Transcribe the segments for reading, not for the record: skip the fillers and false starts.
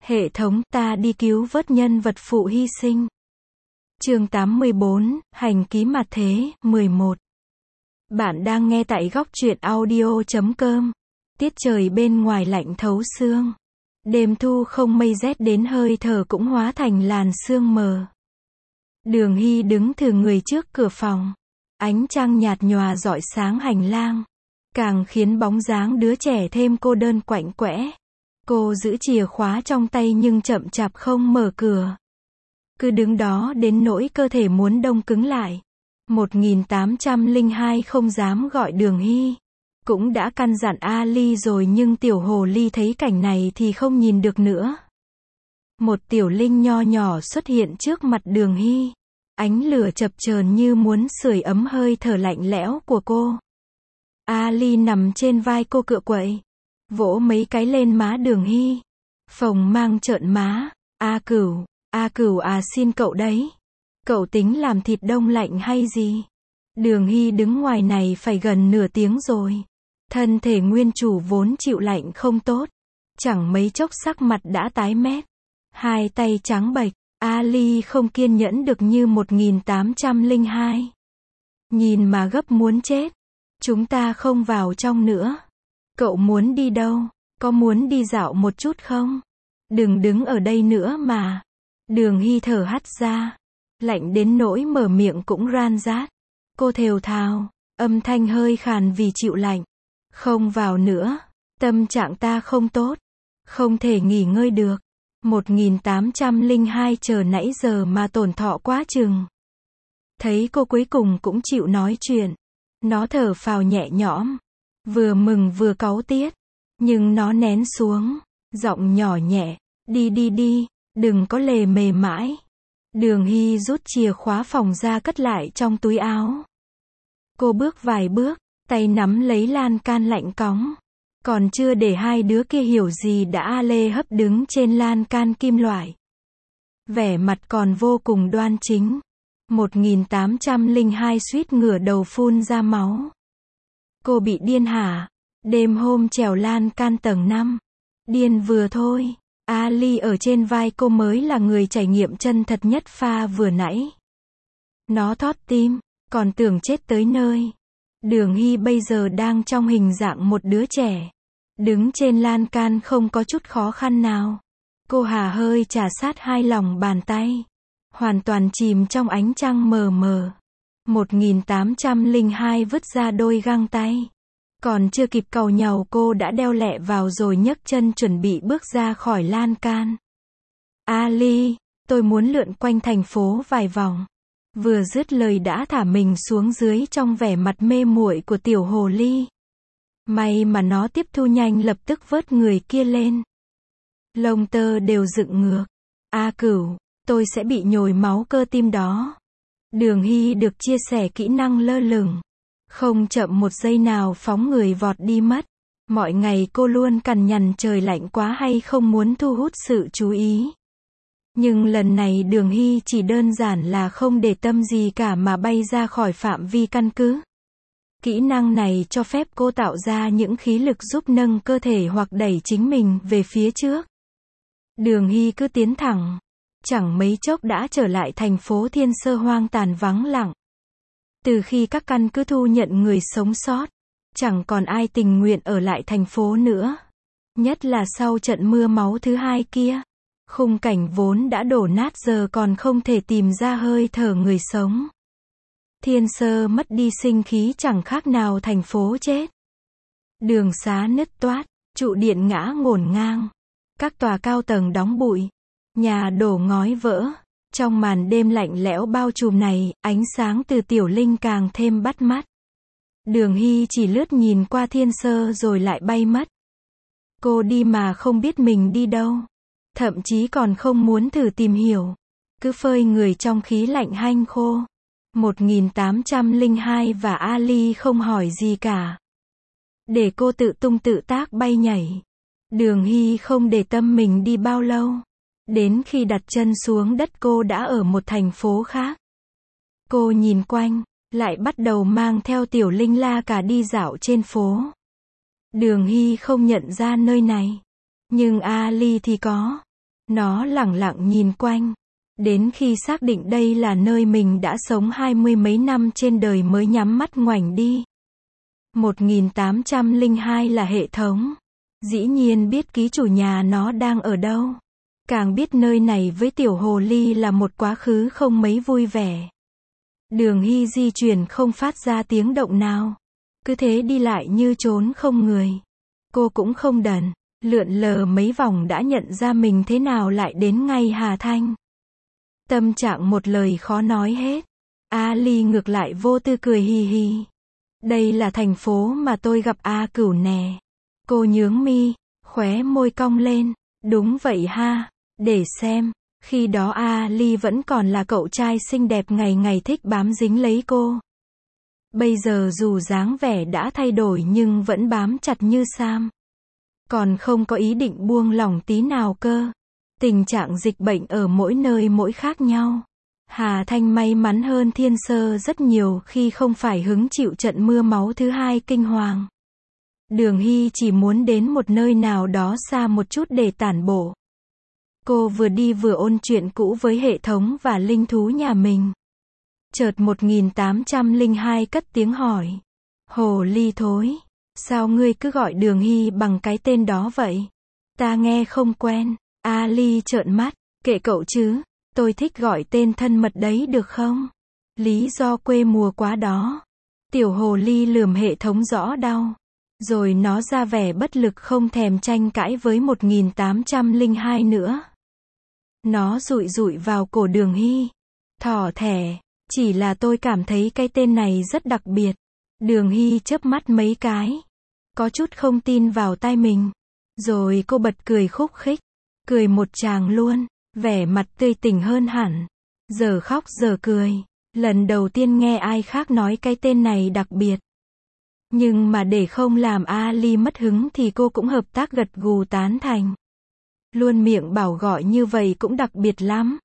Hệ thống, ta đi cứu vớt nhân vật phụ hy sinh. Chương 84, Hành ký mặt thế, 11. Bạn đang nghe tại góc truyện audio.com. Tiết trời bên ngoài lạnh thấu xương. Đêm thu không mây rét đến hơi thở cũng hóa thành làn sương mờ. Đường Hy đứng thừ người trước cửa phòng. Ánh trăng nhạt nhòa rọi sáng hành lang. Càng khiến bóng dáng đứa trẻ thêm cô đơn quạnh quẽ. Cô giữ chìa khóa trong tay nhưng chậm chạp không mở cửa. Cứ đứng đó đến nỗi cơ thể muốn đông cứng lại. 1802 không dám gọi Đường Hy. Cũng đã căn dặn Ali rồi nhưng tiểu hồ ly thấy cảnh này thì không nhìn được nữa. Một tiểu linh nho nhỏ xuất hiện trước mặt Đường Hy. Ánh lửa chập chờn như muốn sưởi ấm hơi thở lạnh lẽo của cô. Ali nằm trên vai cô cựa quậy. Vỗ mấy cái lên má Đường Hy. Phồng mang trợn má. A Cửu à, xin cậu đấy. Cậu tính làm thịt đông lạnh hay gì? Đường Hy đứng ngoài này phải gần nửa tiếng rồi. Thân thể nguyên chủ vốn chịu lạnh không tốt. Chẳng mấy chốc sắc mặt đã tái mét. Hai tay trắng bệch. Ali không kiên nhẫn được như 1802. Nhìn mà gấp muốn chết. Chúng ta không vào trong nữa. Cậu muốn đi đâu? Có muốn đi dạo một chút không? Đừng đứng ở đây nữa mà. Đường Hy thở hắt ra. Lạnh đến nỗi mở miệng cũng ran rát. Cô thều thào. Âm thanh hơi khàn vì chịu lạnh. Không vào nữa. Tâm trạng ta không tốt. Không thể nghỉ ngơi được. 1802 chờ nãy giờ mà tổn thọ quá chừng. Thấy cô cuối cùng cũng chịu nói chuyện. Nó thở phào nhẹ nhõm. Vừa mừng vừa cáu tiết. Nhưng nó nén xuống. Giọng nhỏ nhẹ. Đi, đừng có lề mề mãi. Đường Hy rút chìa khóa phòng ra cất lại trong túi áo. Cô bước vài bước. Tay nắm lấy lan can lạnh cóng. Còn chưa để hai đứa kia hiểu gì đã lê hấp đứng trên lan can kim loại. Vẻ mặt còn vô cùng đoan chính. 1802 suýt ngửa đầu phun ra máu. Cô bị điên hả? Đêm hôm trèo lan can tầng 5. Điên vừa thôi. Ali ở trên vai cô mới là người trải nghiệm chân thật nhất pha vừa nãy. Nó thót tim, còn tưởng chết tới nơi. Đường Hy bây giờ đang trong hình dạng một đứa trẻ. Đứng trên lan can không có chút khó khăn nào. Cô hà hơi trà sát hai lòng bàn tay. Hoàn toàn chìm trong ánh trăng mờ mờ. 1802 vứt ra đôi găng tay. Còn chưa kịp càu nhàu cô đã đeo lẹ vào rồi nhấc chân chuẩn bị bước ra khỏi lan can. Ali, tôi muốn lượn quanh thành phố vài vòng. Vừa dứt lời đã thả mình xuống dưới trong vẻ mặt mê muội của tiểu hồ ly. May mà nó tiếp thu nhanh lập tức vớt người kia lên. Lông tơ đều dựng ngược. A Cửu, tôi sẽ bị nhồi máu cơ tim đó. Đường Hy được chia sẻ kỹ năng lơ lửng. Không chậm một giây nào phóng người vọt đi mất. Mọi ngày cô luôn cằn nhằn trời lạnh quá hay không muốn thu hút sự chú ý. Nhưng lần này Đường Hy chỉ đơn giản là không để tâm gì cả mà bay ra khỏi phạm vi căn cứ. Kỹ năng này cho phép cô tạo ra những khí lực giúp nâng cơ thể hoặc đẩy chính mình về phía trước. Đường Hy cứ tiến thẳng. Chẳng mấy chốc đã trở lại thành phố Thiên Sơ hoang tàn vắng lặng. Từ khi các căn cứ thu nhận người sống sót, chẳng còn ai tình nguyện ở lại thành phố nữa. Nhất là sau trận mưa máu thứ hai kia. Khung cảnh vốn đã đổ nát giờ còn không thể tìm ra hơi thở người sống. Thiên Sơ mất đi sinh khí chẳng khác nào thành phố chết. Đường xá nứt toát, trụ điện ngã ngổn ngang. Các tòa cao tầng đóng bụi. Nhà đổ ngói vỡ. Trong màn đêm lạnh lẽo bao trùm này, ánh sáng từ tiểu linh càng thêm bắt mắt. Đường Hy chỉ lướt nhìn qua Thiên Sơ rồi lại bay mất. Cô đi mà không biết mình đi đâu. Thậm chí còn không muốn thử tìm hiểu. Cứ phơi người trong khí lạnh hanh khô. 1802 và Ali không hỏi gì cả. Để cô tự tung tự tác bay nhảy. Đường Hy không để tâm mình đi bao lâu. Đến khi đặt chân xuống đất cô đã ở một thành phố khác. Cô nhìn quanh, lại bắt đầu mang theo tiểu linh la cả đi dạo trên phố. Đường Hy không nhận ra nơi này. Nhưng Ali thì có. Nó lẳng lặng nhìn quanh. Đến khi xác định đây là nơi mình đã sống 20 mấy năm trên đời mới nhắm mắt ngoảnh đi. 1802 là hệ thống. Dĩ nhiên biết ký chủ nhà nó đang ở đâu. Càng biết nơi này với tiểu hồ ly là một quá khứ không mấy vui vẻ. Đường Hy di chuyển không phát ra tiếng động nào. Cứ thế đi lại như trốn không người. Cô cũng không đần, lượn lờ mấy vòng đã nhận ra mình thế nào lại đến ngay Hà Thanh. Tâm trạng một lời khó nói hết. Ali ngược lại vô tư cười hì hì. Đây là thành phố mà tôi gặp A Cửu nè. Cô nhướng mi, khóe môi cong lên. Đúng vậy ha, để xem. Khi đó Ali vẫn còn là cậu trai xinh đẹp ngày ngày thích bám dính lấy cô. Bây giờ dù dáng vẻ đã thay đổi nhưng vẫn bám chặt như Sam. Còn không có ý định buông lỏng tí nào cơ. Tình trạng dịch bệnh ở mỗi nơi mỗi khác nhau. Hà Thanh may mắn hơn Thiên Sơ rất nhiều khi không phải hứng chịu trận mưa máu thứ hai kinh hoàng. Đường Hy chỉ muốn đến một nơi nào đó xa một chút để tản bộ. Cô vừa đi vừa ôn chuyện cũ với hệ thống và linh thú nhà mình. Chợt 1802 cất tiếng hỏi. Hồ ly thối, sao ngươi cứ gọi Đường Hy bằng cái tên đó vậy? Ta nghe không quen. Ali trợn mắt, kệ cậu chứ, tôi thích gọi tên thân mật đấy được không? Lý do quê mùa quá đó. Tiểu hồ ly lườm hệ thống rõ đau. Rồi nó ra vẻ bất lực không thèm tranh cãi với 1802 nữa. Nó dụi dụi vào cổ Đường Hy. Thỏ thẻ, chỉ là tôi cảm thấy cái tên này rất đặc biệt. Đường Hy chớp mắt mấy cái. Có chút không tin vào tai mình. Rồi cô bật cười khúc khích. Cười một tràng luôn, vẻ mặt tươi tỉnh hơn hẳn. Giờ khóc giờ cười. Lần đầu tiên nghe ai khác nói cái tên này đặc biệt. Nhưng mà để không làm Ali mất hứng thì cô cũng hợp tác gật gù tán thành. Luôn miệng bảo gọi như vậy cũng đặc biệt lắm.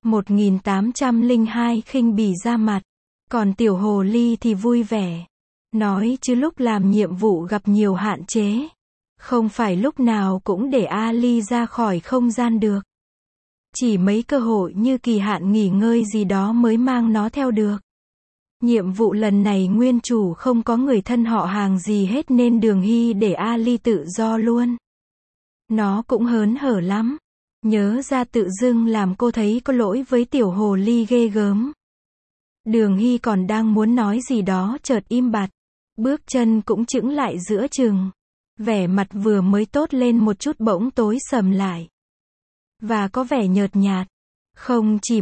1802 khinh bỉ ra mặt. Còn tiểu hồ ly thì vui vẻ. Nói chứ lúc làm nhiệm vụ gặp nhiều hạn chế. Không phải lúc nào cũng để Ali ra khỏi không gian được. Chỉ mấy cơ hội như kỳ hạn nghỉ ngơi gì đó mới mang nó theo được. Nhiệm vụ lần này nguyên chủ không có người thân họ hàng gì hết nên Đường Hy để Ali tự do luôn. Nó cũng hớn hở lắm. Nhớ ra tự dưng làm cô thấy có lỗi với tiểu hồ ly ghê gớm. Đường Hy còn đang muốn nói gì đó chợt im bặt. Bước chân cũng chững lại giữa chừng. Vẻ mặt vừa mới tốt lên một chút bỗng tối sầm lại. Và có vẻ nhợt nhạt. Không chỉ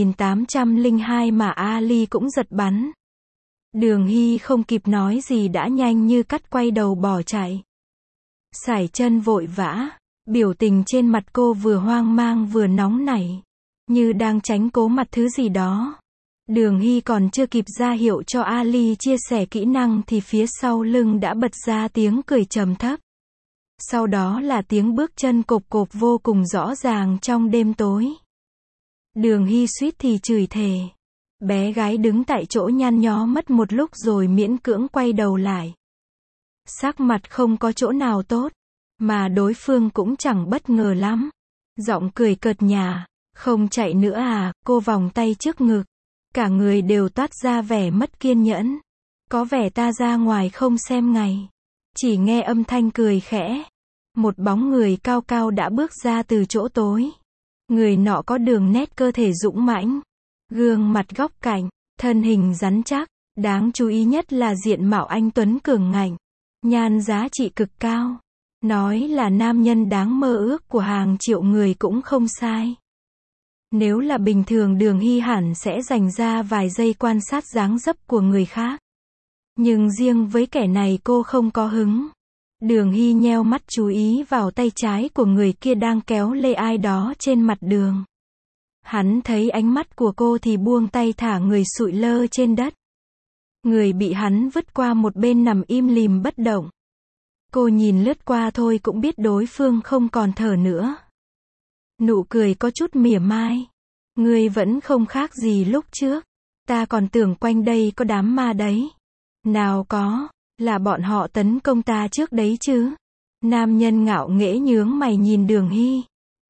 1802 mà Ali cũng giật bắn. Đường Hy không kịp nói gì đã nhanh như cắt quay đầu bỏ chạy. Sải chân vội vã. Biểu tình trên mặt cô vừa hoang mang vừa nóng nảy. Như đang tránh cố mặt thứ gì đó. Đường Hy còn chưa kịp ra hiệu cho Ali chia sẻ kỹ năng thì phía sau lưng đã bật ra tiếng cười trầm thấp. Sau đó là tiếng bước chân cộp cộp vô cùng rõ ràng trong đêm tối. Đường Hy suýt thì chửi thề. Bé gái đứng tại chỗ nhăn nhó mất một lúc rồi miễn cưỡng quay đầu lại. Sắc mặt không có chỗ nào tốt. Mà đối phương cũng chẳng bất ngờ lắm. Giọng cười cợt nhả. Không chạy nữa à, cô vòng tay trước ngực. Cả người đều toát ra vẻ mất kiên nhẫn. Có vẻ ta ra ngoài không xem ngày. Chỉ nghe âm thanh cười khẽ. Một bóng người cao cao đã bước ra từ chỗ tối. Người nọ có đường nét cơ thể dũng mãnh. Gương mặt góc cạnh, thân hình rắn chắc. Đáng chú ý nhất là diện mạo anh tuấn cường ngạnh. Nhan giá trị cực cao. Nói là nam nhân đáng mơ ước của hàng triệu người cũng không sai. Nếu là bình thường Đường Hy hẳn sẽ dành ra vài giây quan sát dáng dấp của người khác. Nhưng riêng với kẻ này cô không có hứng. Đường Hy nheo mắt chú ý vào tay trái của người kia đang kéo lê ai đó trên mặt đường. Hắn thấy ánh mắt của cô thì buông tay thả người sụi lơ trên đất. Người bị hắn vứt qua một bên nằm im lìm bất động. Cô nhìn lướt qua thôi cũng biết đối phương không còn thở nữa. Nụ cười có chút mỉa mai. Ngươi vẫn không khác gì lúc trước. Ta còn tưởng quanh đây có đám ma đấy. Nào có, là bọn họ tấn công ta trước đấy chứ. Nam nhân ngạo nghễ nhướng mày nhìn Đường Hy.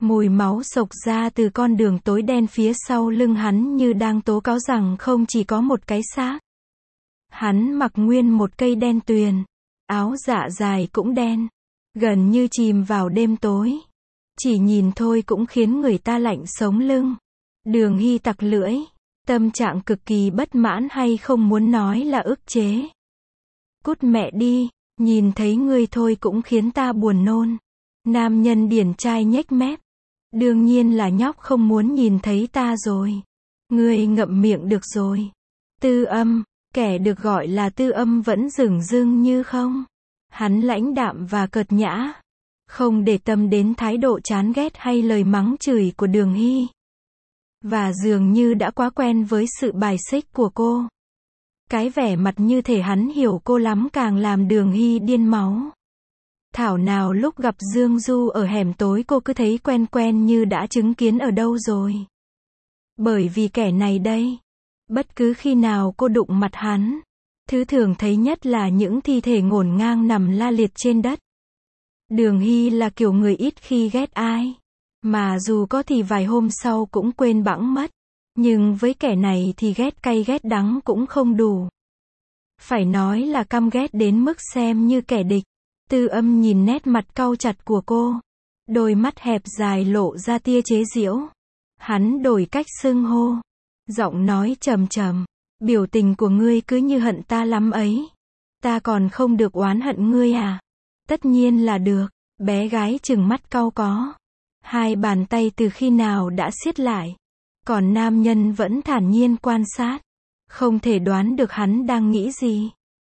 Mùi máu xộc ra từ con đường tối đen phía sau lưng hắn như đang tố cáo rằng không chỉ có một cái xác. Hắn mặc nguyên một cây đen tuyền. Áo dạ dài cũng đen. Gần như chìm vào đêm tối. Chỉ nhìn thôi cũng khiến người ta lạnh sống lưng. Đường Hy tặc lưỡi. Tâm trạng cực kỳ bất mãn hay không muốn nói là ức chế. Cút mẹ đi, nhìn thấy ngươi thôi cũng khiến ta buồn nôn. Nam nhân điển trai nhếch mép. Đương nhiên là nhóc không muốn nhìn thấy ta rồi. Ngươi ngậm miệng được rồi. Tư Âm, kẻ được gọi là Tư Âm vẫn dửng dưng như không. Hắn lãnh đạm và cợt nhã. Không để tâm đến thái độ chán ghét hay lời mắng chửi của Đường Hy. Và dường như đã quá quen với sự bài xích của cô. Cái vẻ mặt như thể hắn hiểu cô lắm càng làm Đường Hy điên máu. Thảo nào lúc gặp Dương Du ở hẻm tối cô cứ thấy quen quen như đã chứng kiến ở đâu rồi. Bởi vì kẻ này đây. Bất cứ khi nào cô đụng mặt hắn, thứ thường thấy nhất là những thi thể ngổn ngang nằm la liệt trên đất. Đường Hy là kiểu người ít khi ghét ai. Mà dù có thì vài hôm sau cũng quên bẵng mất. Nhưng với kẻ này thì ghét cay ghét đắng cũng không đủ. Phải nói là căm ghét đến mức xem như kẻ địch. Tư Âm nhìn nét mặt cau chặt của cô. Đôi mắt hẹp dài lộ ra tia chế giễu. Hắn đổi cách xưng hô. Giọng nói trầm trầm. Biểu tình của ngươi cứ như hận ta lắm ấy. Ta còn không được oán hận ngươi à? Tất nhiên là được. Bé gái trừng mắt cau có. Hai bàn tay từ khi nào đã siết lại. Còn nam nhân vẫn thản nhiên quan sát. Không thể đoán được hắn đang nghĩ gì.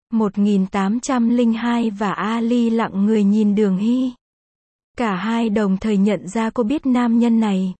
1802 và Ali lặng người nhìn Đường Hy. Cả hai đồng thời nhận ra cô biết nam nhân này.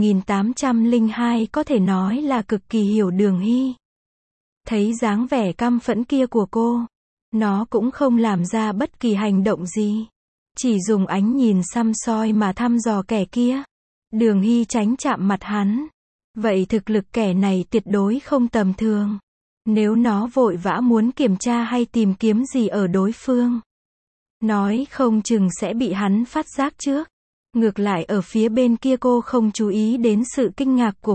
1802 có thể nói là cực kỳ hiểu Đường Hy. Thấy dáng vẻ căm phẫn kia của cô. Nó cũng không làm ra bất kỳ hành động gì. Chỉ dùng ánh nhìn săm soi mà thăm dò kẻ kia. Đường Hy tránh chạm mặt hắn. Vậy thực lực kẻ này tuyệt đối không tầm thường. Nếu nó vội vã muốn kiểm tra hay tìm kiếm gì ở đối phương, nói không chừng sẽ bị hắn phát giác trước. Ngược lại ở phía bên kia cô không chú ý đến sự kinh ngạc của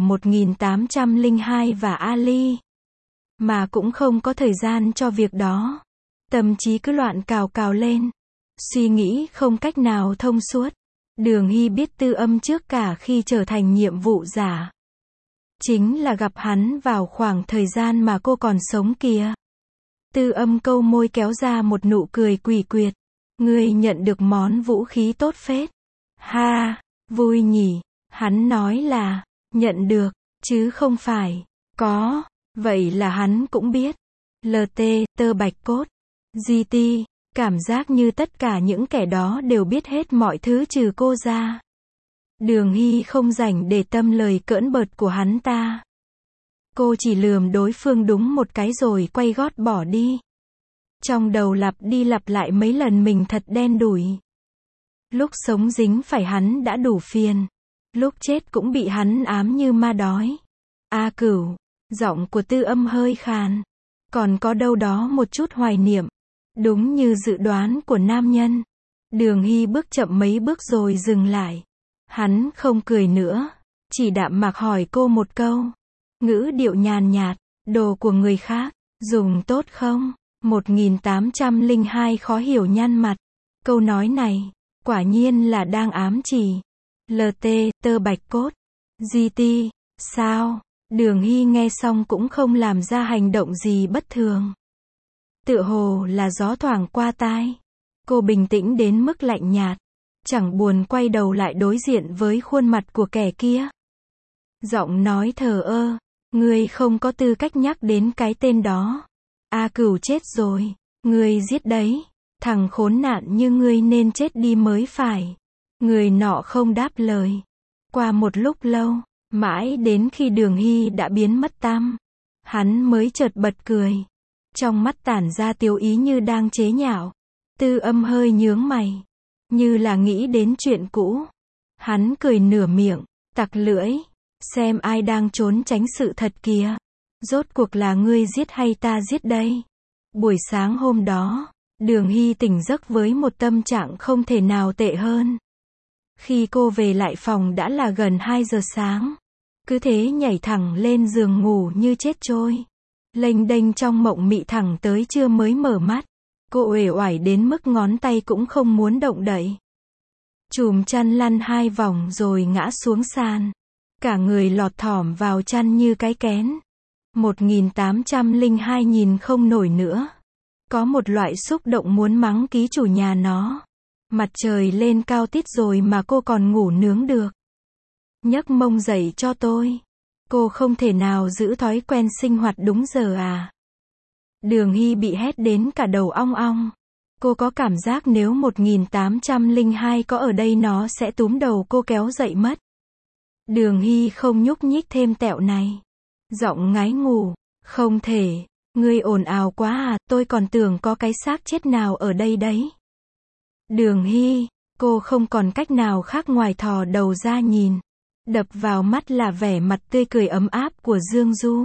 1802 và Ali. Mà cũng không có thời gian cho việc đó. Tâm trí cứ loạn cào cào lên. Suy nghĩ không cách nào thông suốt. Đường Hy biết Tư Âm trước cả khi trở thành nhiệm vụ giả. Chính là gặp hắn vào khoảng thời gian mà cô còn sống kìa. Tư Âm câu môi kéo ra một nụ cười quỷ quyệt. Ngươi nhận được món vũ khí tốt phết. Ha, vui nhỉ. Hắn nói là, nhận được, chứ không phải, có. Vậy là hắn cũng biết. LT, tơ bạch cốt. GT, cảm giác như tất cả những kẻ đó đều biết hết mọi thứ trừ cô ra. Đường Hy không rảnh để tâm lời cỡn bợt của hắn ta. Cô chỉ lườm đối phương đúng một cái rồi quay gót bỏ đi. Trong đầu lặp đi lặp lại mấy lần mình thật đen đủi. Lúc sống dính phải hắn đã đủ phiền. Lúc chết cũng bị hắn ám như ma đói. A Cửu, giọng của Tư Âm hơi khàn. Còn có đâu đó một chút hoài niệm. Đúng như dự đoán của nam nhân. Đường Hy bước chậm mấy bước rồi dừng lại. Hắn không cười nữa. Chỉ đạm mạc hỏi cô một câu. Ngữ điệu nhàn nhạt. Đồ của người khác, dùng tốt không? 1802 khó hiểu nhăn mặt. Câu nói này, quả nhiên là đang ám chỉ. LT, tơ bạch cốt. GT, sao? Đường Hy nghe xong cũng không làm ra hành động gì bất thường. Tựa hồ là gió thoảng qua tai. Cô bình tĩnh đến mức lạnh nhạt. Chẳng buồn quay đầu lại đối diện với khuôn mặt của kẻ kia. Giọng nói thờ ơ. Ngươi không có tư cách nhắc đến cái tên đó. A Cửu chết rồi. Ngươi giết đấy. Thằng khốn nạn như ngươi nên chết đi mới phải. Người nọ không đáp lời. Qua một lúc lâu, mãi đến khi Đường Hy đã biến mất tăm, hắn mới chợt bật cười. Trong mắt tản ra tiêu ý như đang chế nhạo. Tư Âm hơi nhướng mày. Như là nghĩ đến chuyện cũ. Hắn cười nửa miệng, tặc lưỡi. Xem ai đang trốn tránh sự thật kìa. Rốt cuộc là ngươi giết hay ta giết đây? Buổi sáng hôm đó, Đường Hy tỉnh giấc với một tâm trạng không thể nào tệ hơn. Khi cô về lại phòng đã là gần 2 giờ sáng. Cứ thế nhảy thẳng lên giường ngủ như chết trôi. Lênh đênh trong mộng mị thẳng tới trưa mới mở mắt. Cô uể oải đến mức ngón tay cũng không muốn động đậy. Chùm chăn lăn 2 vòng rồi ngã xuống sàn. Cả người lọt thỏm vào chăn như cái kén. 1802 nhìn không nổi nữa. Có một loại xúc động muốn mắng ký chủ nhà nó. Mặt trời lên cao tít rồi mà cô còn ngủ nướng được. Nhấc mông dậy cho tôi. Cô không thể nào giữ thói quen sinh hoạt đúng giờ à? Đường Hy bị hét đến cả đầu ong ong. Cô có cảm giác nếu 1802 có ở đây nó sẽ túm đầu cô kéo dậy mất. Đường Hy không nhúc nhích thêm tẹo này. Giọng ngái ngủ. Không thể. Ngươi ồn ào quá à, tôi còn tưởng có cái xác chết nào ở đây đấy. Đường Hy, cô không còn cách nào khác ngoài thò đầu ra nhìn. Đập vào mắt là vẻ mặt tươi cười ấm áp của Dương Du.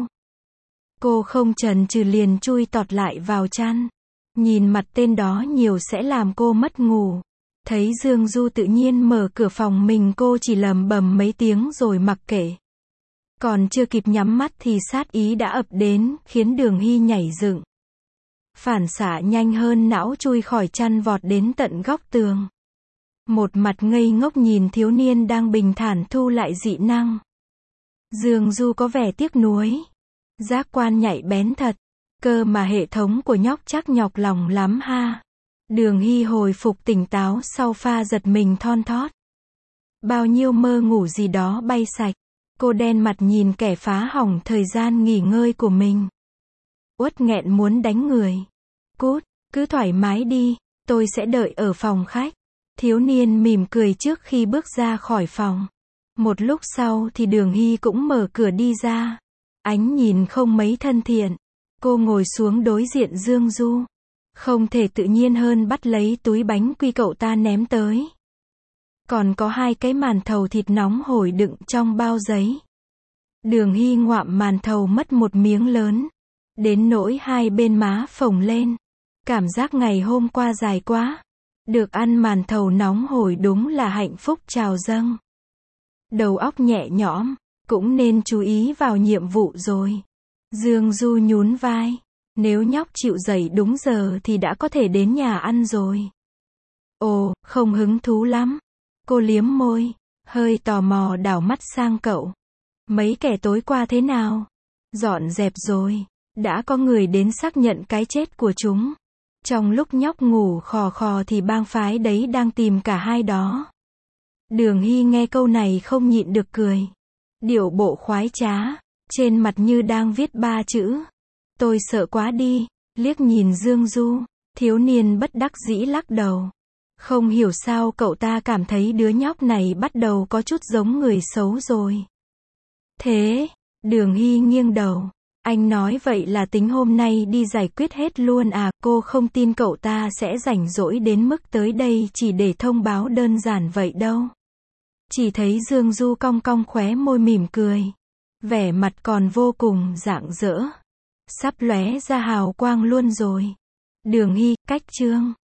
Cô không chần chừ liền chui tọt lại vào chăn. Nhìn mặt tên đó nhiều sẽ làm cô mất ngủ. Thấy Dương Du tự nhiên mở cửa phòng mình, cô chỉ lẩm bẩm mấy tiếng rồi mặc kệ. Còn chưa kịp nhắm mắt thì sát ý đã ập đến, khiến Đường Hy nhảy dựng. Phản xạ nhanh hơn não chui khỏi chăn vọt đến tận góc tường. Một mặt ngây ngốc nhìn thiếu niên đang bình thản thu lại dị năng. Dương Du có vẻ tiếc nuối. Giác quan nhạy bén thật. Cơ mà hệ thống của nhóc chắc nhọc lòng lắm ha. Đường Hy hồi phục tỉnh táo sau pha giật mình thon thót. Bao nhiêu mơ ngủ gì đó bay sạch. Cô đen mặt nhìn kẻ phá hỏng thời gian nghỉ ngơi của mình. Uất nghẹn muốn đánh người. Cút, cứ thoải mái đi, tôi sẽ đợi ở phòng khách. Thiếu niên mỉm cười trước khi bước ra khỏi phòng. Một lúc sau thì Đường Hy cũng mở cửa đi ra. Ánh nhìn không mấy thân thiện. Cô ngồi xuống đối diện Dương Du. Không thể tự nhiên hơn bắt lấy túi bánh quy cậu ta ném tới. Còn có 2 cái màn thầu thịt nóng hổi đựng trong bao giấy. Đường Hy ngoạm màn thầu mất một miếng lớn. Đến nỗi 2 bên má phồng lên. Cảm giác ngày hôm qua dài quá. Được ăn màn thầu nóng hổi đúng là hạnh phúc trào dâng. Đầu óc nhẹ nhõm, cũng nên chú ý vào nhiệm vụ rồi. Dương Du nhún vai. Nếu nhóc chịu dậy đúng giờ thì đã có thể đến nhà ăn rồi. Ồ, không hứng thú lắm. Cô liếm môi, hơi tò mò đảo mắt sang cậu. Mấy kẻ tối qua thế nào? Dọn dẹp rồi. Đã có người đến xác nhận cái chết của chúng. Trong lúc nhóc ngủ khò khò thì bang phái đấy đang tìm cả hai đó. Đường Hy nghe câu này không nhịn được cười. Điệu bộ khoái trá, trên mặt như đang viết 3 chữ. Tôi sợ quá đi, liếc nhìn Dương Du, thiếu niên bất đắc dĩ lắc đầu. Không hiểu sao cậu ta cảm thấy đứa nhóc này bắt đầu có chút giống người xấu rồi. Thế, Đường Hy nghiêng đầu. Anh nói vậy là tính hôm nay đi giải quyết hết luôn à? Cô không tin cậu ta sẽ rảnh rỗi đến mức tới đây chỉ để thông báo đơn giản vậy đâu. Chỉ thấy Dương Du cong cong khóe môi mỉm cười. Vẻ mặt còn vô cùng rạng rỡ. Sắp lóe ra hào quang luôn rồi. Đường Hy, cách chương.